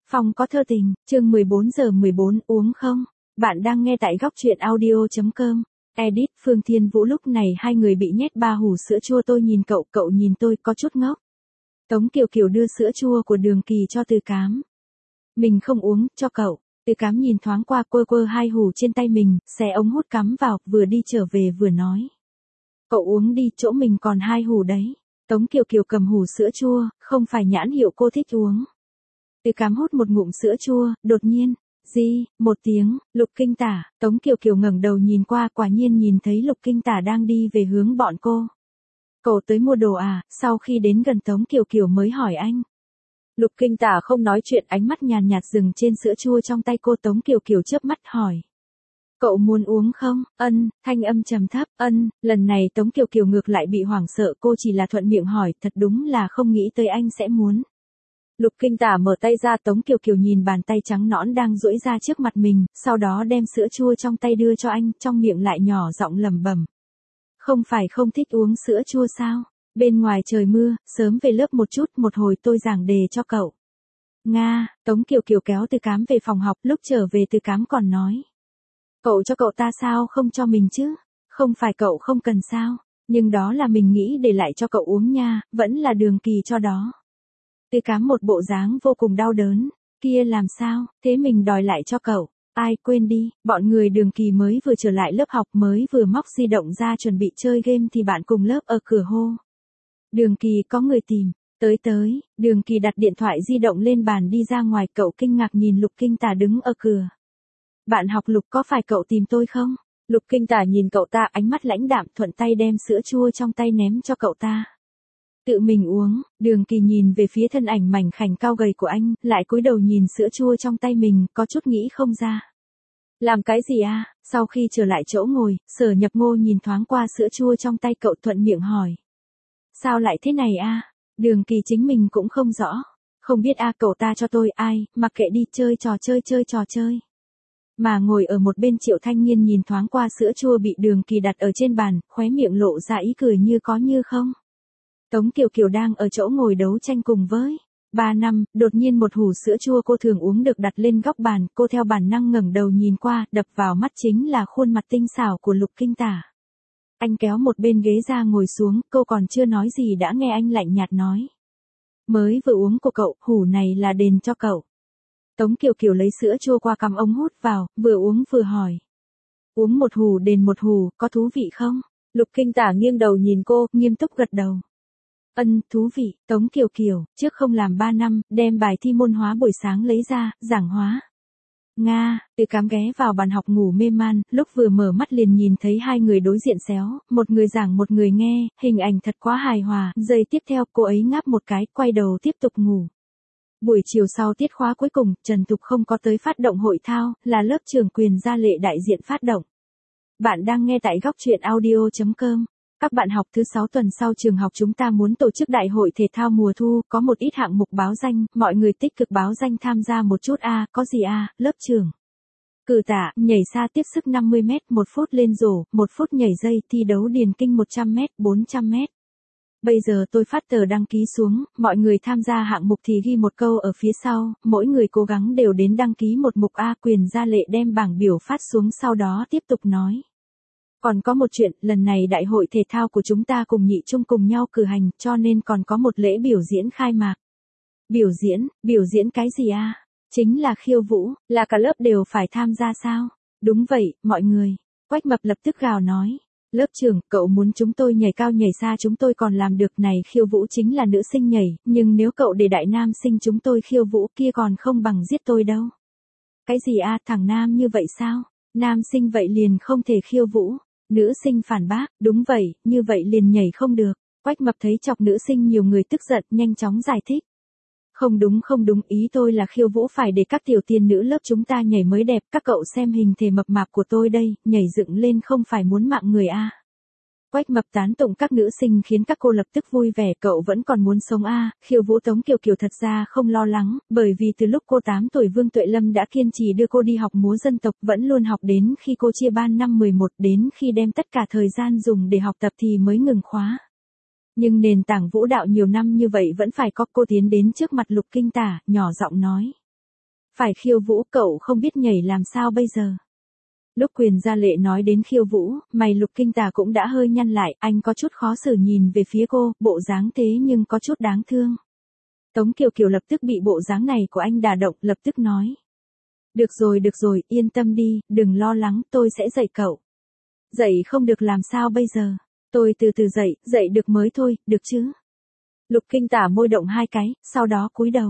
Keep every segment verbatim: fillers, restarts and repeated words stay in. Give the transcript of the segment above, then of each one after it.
Phong có thơ tình, chương mười bốn giờ mười bốn uống không? Bạn đang nghe tại góc truyện audio.com. Edit Phương Thiên Vũ. Lúc này hai người bị nhét ba hũ sữa chua, tôi nhìn cậu, cậu nhìn tôi, có chút ngốc. Tống Kiều Kiều đưa sữa chua của Đường Kỳ cho Từ Cám. Mình không uống, cho cậu. Từ Cám nhìn thoáng qua, quơ quơ hai hũ trên tay mình, xé ống hút cắm vào, vừa đi trở về vừa nói. Cậu uống đi, chỗ mình còn hai hũ đấy. Tống Kiều Kiều cầm hũ sữa chua, không phải nhãn hiệu cô thích uống. Từ Cám hút một ngụm sữa chua, đột nhiên, gì, một tiếng, Lục Kinh Tả. Tống Kiều Kiều ngẩng đầu nhìn qua, quả nhiên nhìn thấy Lục Kinh Tả đang đi về hướng bọn cô. Cậu tới mua đồ à? Sau khi đến gần Tống Kiều Kiều mới hỏi anh. Lục Kinh Tả không nói chuyện, ánh mắt nhàn nhạt dừng trên sữa chua trong tay cô. Tống Kiều Kiều chớp mắt hỏi. Cậu muốn uống không? Ân, thanh âm trầm thấp, ân. Lần này Tống Kiều Kiều ngược lại bị hoảng sợ, cô chỉ là thuận miệng hỏi, thật đúng là không nghĩ tới anh sẽ muốn. Lục Kinh Tả mở tay ra, Tống Kiều Kiều nhìn bàn tay trắng nõn đang duỗi ra trước mặt mình, sau đó đem sữa chua trong tay đưa cho anh, trong miệng lại nhỏ giọng lẩm bẩm. Không phải không thích uống sữa chua sao? Bên ngoài trời mưa, sớm về lớp một chút, một hồi tôi giảng đề cho cậu. Nga, Tống Kiều Kiều kéo Từ Cám về phòng học, lúc trở về Từ Cám còn nói. Cậu cho cậu ta sao không cho mình chứ? Không phải cậu không cần sao? Nhưng đó là mình nghĩ để lại cho cậu uống nha, vẫn là Đường Kỳ cho đó. Từ Cám một bộ dáng vô cùng đau đớn. Kia làm sao, thế mình đòi lại cho cậu. Ai, quên đi, bọn người Đường Kỳ mới vừa trở lại lớp học, mới vừa móc di động ra chuẩn bị chơi game thì bạn cùng lớp ở cửa hô. Đường Kỳ, có người tìm. Tới tới, Đường Kỳ đặt điện thoại di động lên bàn đi ra ngoài. Cậu kinh ngạc nhìn Lục Kinh Tả đứng ở cửa. Bạn học Lục, có phải cậu tìm tôi không? Lục Kinh Tả nhìn cậu ta, ánh mắt lãnh đạm, thuận tay đem sữa chua trong tay ném cho cậu ta. Tự mình uống. Đường Kỳ nhìn về phía thân ảnh mảnh khảnh cao gầy của anh, lại cúi đầu nhìn sữa chua trong tay mình, có chút nghĩ không ra. Làm cái gì à? Sau khi trở lại chỗ ngồi, Sở Nhập Ngô nhìn thoáng qua sữa chua trong tay cậu, thuận miệng hỏi. Sao lại thế này a? Đường Kỳ chính mình cũng không rõ. Không biết a, cậu ta cho tôi, ai, mặc kệ đi, chơi trò chơi chơi trò chơi. Mà ngồi ở một bên Triệu Thanh Niên nhìn thoáng qua sữa chua bị Đường Kỳ đặt ở trên bàn, khóe miệng lộ ra ý cười như có như không. Tống Kiều Kiều đang ở chỗ ngồi đấu tranh cùng với ba năm, đột nhiên một hũ sữa chua cô thường uống được đặt lên góc bàn, cô theo bản năng ngẩng đầu nhìn qua, đập vào mắt chính là khuôn mặt tinh xảo của Lục Kinh Tả. Anh kéo một bên ghế ra ngồi xuống, cô còn chưa nói gì đã nghe anh lạnh nhạt nói. Mới vừa uống của cậu, hũ này là đền cho cậu. Tống Kiều Kiều lấy sữa chua qua cắm ống hút vào, vừa uống vừa hỏi. Uống một hũ đền một hũ, có thú vị không? Lục Kinh Tả nghiêng đầu nhìn cô, nghiêm túc gật đầu. Ân, thú vị. Tống Kiều Kiều, trước không làm ba năm, đem bài thi môn hóa buổi sáng lấy ra, giảng hóa. Nga, Từ Cám ghé vào bàn học ngủ mê man, lúc vừa mở mắt liền nhìn thấy hai người đối diện xéo, một người giảng một người nghe, hình ảnh thật quá hài hòa, giây tiếp theo cô ấy ngáp một cái, quay đầu tiếp tục ngủ. Buổi chiều sau tiết khóa cuối cùng, Trần Thục không có tới phát động hội thao, là lớp trưởng Quyền Gia Lệ đại diện phát động. Bạn đang nghe tại góc truyện audio.com. Các bạn học thứ sáu tuần sau trường học chúng ta muốn tổ chức đại hội thể thao mùa thu, có một ít hạng mục báo danh, mọi người tích cực báo danh tham gia một chút a, à, có gì a, à, lớp trưởng. Cử tạ, nhảy xa tiếp sức năm mươi mét, một phút lên rổ, một phút nhảy dây, thi đấu điền kinh một trăm mét, bốn trăm mét. Bây giờ tôi phát tờ đăng ký xuống, mọi người tham gia hạng mục thì ghi một câu ở phía sau, mỗi người cố gắng đều đến đăng ký một mục A. Quyền Gia Lệ đem bảng biểu phát xuống sau đó tiếp tục nói. Còn có một chuyện, lần này đại hội thể thao của chúng ta cùng nhị trung cùng nhau cử hành, cho nên còn có một lễ biểu diễn khai mạc. Biểu diễn, biểu diễn cái gì a? À? Chính là khiêu vũ, là cả lớp đều phải tham gia sao? Đúng vậy, mọi người. Quách Mập lập tức gào nói. Lớp trưởng, cậu muốn chúng tôi nhảy cao nhảy xa chúng tôi còn làm được này, khiêu vũ chính là nữ sinh nhảy, nhưng nếu cậu để đại nam sinh chúng tôi khiêu vũ kia còn không bằng giết tôi đâu. Cái gì a, à, thằng nam như vậy sao? Nam sinh vậy liền không thể khiêu vũ. Nữ sinh phản bác, đúng vậy, như vậy liền nhảy không được. Quách Mập thấy chọc nữ sinh nhiều người tức giận, nhanh chóng giải thích. Không đúng không đúng, ý tôi là khiêu vũ phải để các tiểu tiên nữ lớp chúng ta nhảy mới đẹp, các cậu xem hình thể mập mạp của tôi đây, nhảy dựng lên không phải muốn mạng người a. À. Quách Mập tán tụng các nữ sinh khiến các cô lập tức vui vẻ, cậu vẫn còn muốn sống a. À. Khiêu vũ Tống Kiều Kiều thật ra không lo lắng, bởi vì từ lúc cô tám tuổi Vương Tuệ Lâm đã kiên trì đưa cô đi học múa dân tộc, vẫn luôn học đến khi cô chia ban năm mười một, đến khi đem tất cả thời gian dùng để học tập thì mới ngừng khóa. Nhưng nền tảng vũ đạo nhiều năm như vậy vẫn phải có. Cô tiến đến trước mặt Lục Kinh Tả, nhỏ giọng nói. Phải khiêu vũ, cậu không biết nhảy làm sao bây giờ? Lúc Quyền Gia Lệ nói đến khiêu vũ, mày Lục Kinh Tà cũng đã hơi nhăn lại, anh có chút khó xử nhìn về phía cô, bộ dáng thế nhưng có chút đáng thương. Tống Kiều Kiều lập tức bị bộ dáng này của anh đả động, lập tức nói. Được rồi được rồi, yên tâm đi, đừng lo lắng, tôi sẽ dạy cậu. Dạy không được làm sao bây giờ? Tôi từ từ dạy, dạy được mới thôi, được chứ? Lục Kinh Tà môi động hai cái, sau đó cúi đầu.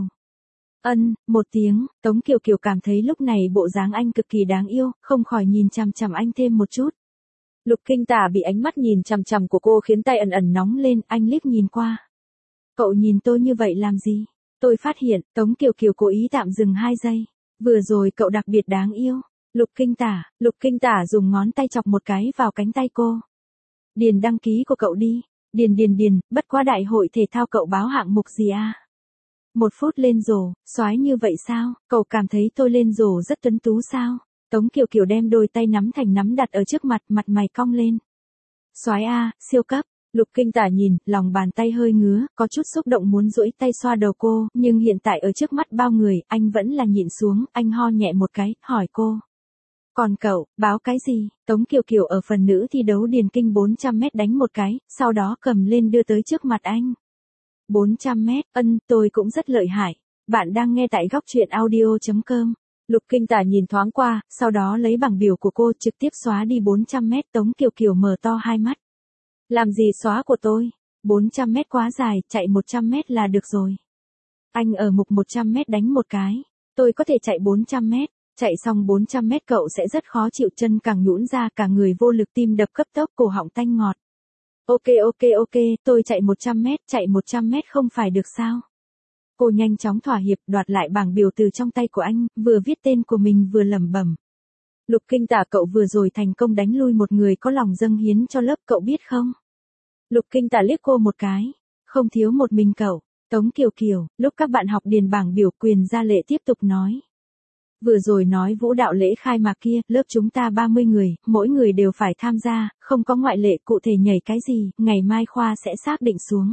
Ân, một tiếng, Tống Kiều Kiều cảm thấy lúc này bộ dáng anh cực kỳ đáng yêu, không khỏi nhìn chằm chằm anh thêm một chút. Lục Kinh Tà bị ánh mắt nhìn chằm chằm của cô khiến tay ẩn ẩn nóng lên, anh liếc nhìn qua. Cậu nhìn tôi như vậy làm gì? Tôi phát hiện, Tống Kiều Kiều cố ý tạm dừng hai giây. Vừa rồi cậu đặc biệt đáng yêu. Lục Kinh Tà, Lục Kinh Tà dùng ngón tay chọc một cái vào cánh tay cô. Điền đăng ký của cậu đi. Điền điền điền, bất quá đại hội thể thao cậu báo hạng mục gì à? Một phút lên rổ, soái như vậy sao? Cậu cảm thấy tôi lên rổ rất tuấn tú sao? Tống Kiều Kiều đem đôi tay nắm thành nắm đặt ở trước mặt, mặt mày cong lên. Soái a, siêu cấp. Lục Kinh Tà nhìn, lòng bàn tay hơi ngứa, có chút xúc động muốn duỗi tay xoa đầu cô, nhưng hiện tại ở trước mắt bao người, anh vẫn là nhịn xuống, anh ho nhẹ một cái, hỏi cô. Còn cậu, báo cái gì? Tống Kiều Kiều ở phần nữ thi đấu điền kinh bốn trăm mét đánh một cái, sau đó cầm lên đưa tới trước mặt anh. bốn trăm mét, ân, tôi cũng rất lợi hại. Bạn đang nghe tại góc truyện audio chấm com. Lục Kinh Tà nhìn thoáng qua, sau đó lấy bảng biểu của cô trực tiếp xóa đi bốn trăm mét. Tống Kiều Kiều mở to hai mắt. Làm gì xóa của tôi? bốn trăm mét quá dài, chạy một trăm mét là được rồi. Anh ở mục một trăm mét đánh một cái. Tôi có thể chạy bốn trăm mét. Chạy xong bốn trăm mét cậu sẽ rất khó chịu, chân càng nhũn ra, cả người vô lực, tim đập cấp tốc, cổ họng tanh ngọt. Ok ok ok, tôi chạy một trăm mét, chạy một trăm mét không phải được sao? Cô nhanh chóng thỏa hiệp, đoạt lại bảng biểu từ trong tay của anh, vừa viết tên của mình vừa lẩm bẩm. Lục Kinh Tà, cậu vừa rồi thành công đánh lui một người có lòng dâng hiến cho lớp, cậu biết không? Lục Kinh Tà liếc cô một cái. Không thiếu một mình cậu. Tống Kiều Kiều, lúc các bạn học điền bảng biểu, Quyền Gia Lệ tiếp tục nói. Vừa rồi nói vũ đạo lễ khai mạc kia, lớp chúng ta ba mươi người, mỗi người đều phải tham gia, không có ngoại lệ, cụ thể nhảy cái gì, ngày mai khoa sẽ xác định xuống.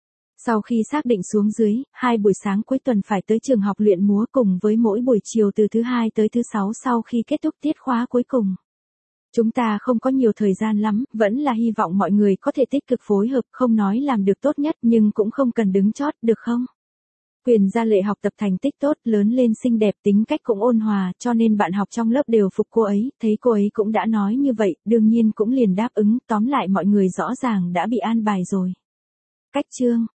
Sau khi xác định xuống dưới, hai buổi sáng cuối tuần phải tới trường học luyện múa cùng với mỗi buổi chiều từ thứ hai tới thứ sáu sau khi kết thúc tiết khóa cuối cùng. Chúng ta không có nhiều thời gian lắm, vẫn là hy vọng mọi người có thể tích cực phối hợp, không nói làm được tốt nhất nhưng cũng không cần đứng chót, được không? Quyền Gia Lệ học tập thành tích tốt, lớn lên xinh đẹp, tính cách cũng ôn hòa, cho nên bạn học trong lớp đều phục cô ấy, thấy cô ấy cũng đã nói như vậy, đương nhiên cũng liền đáp ứng, tóm lại mọi người rõ ràng đã bị an bài rồi. Cách chương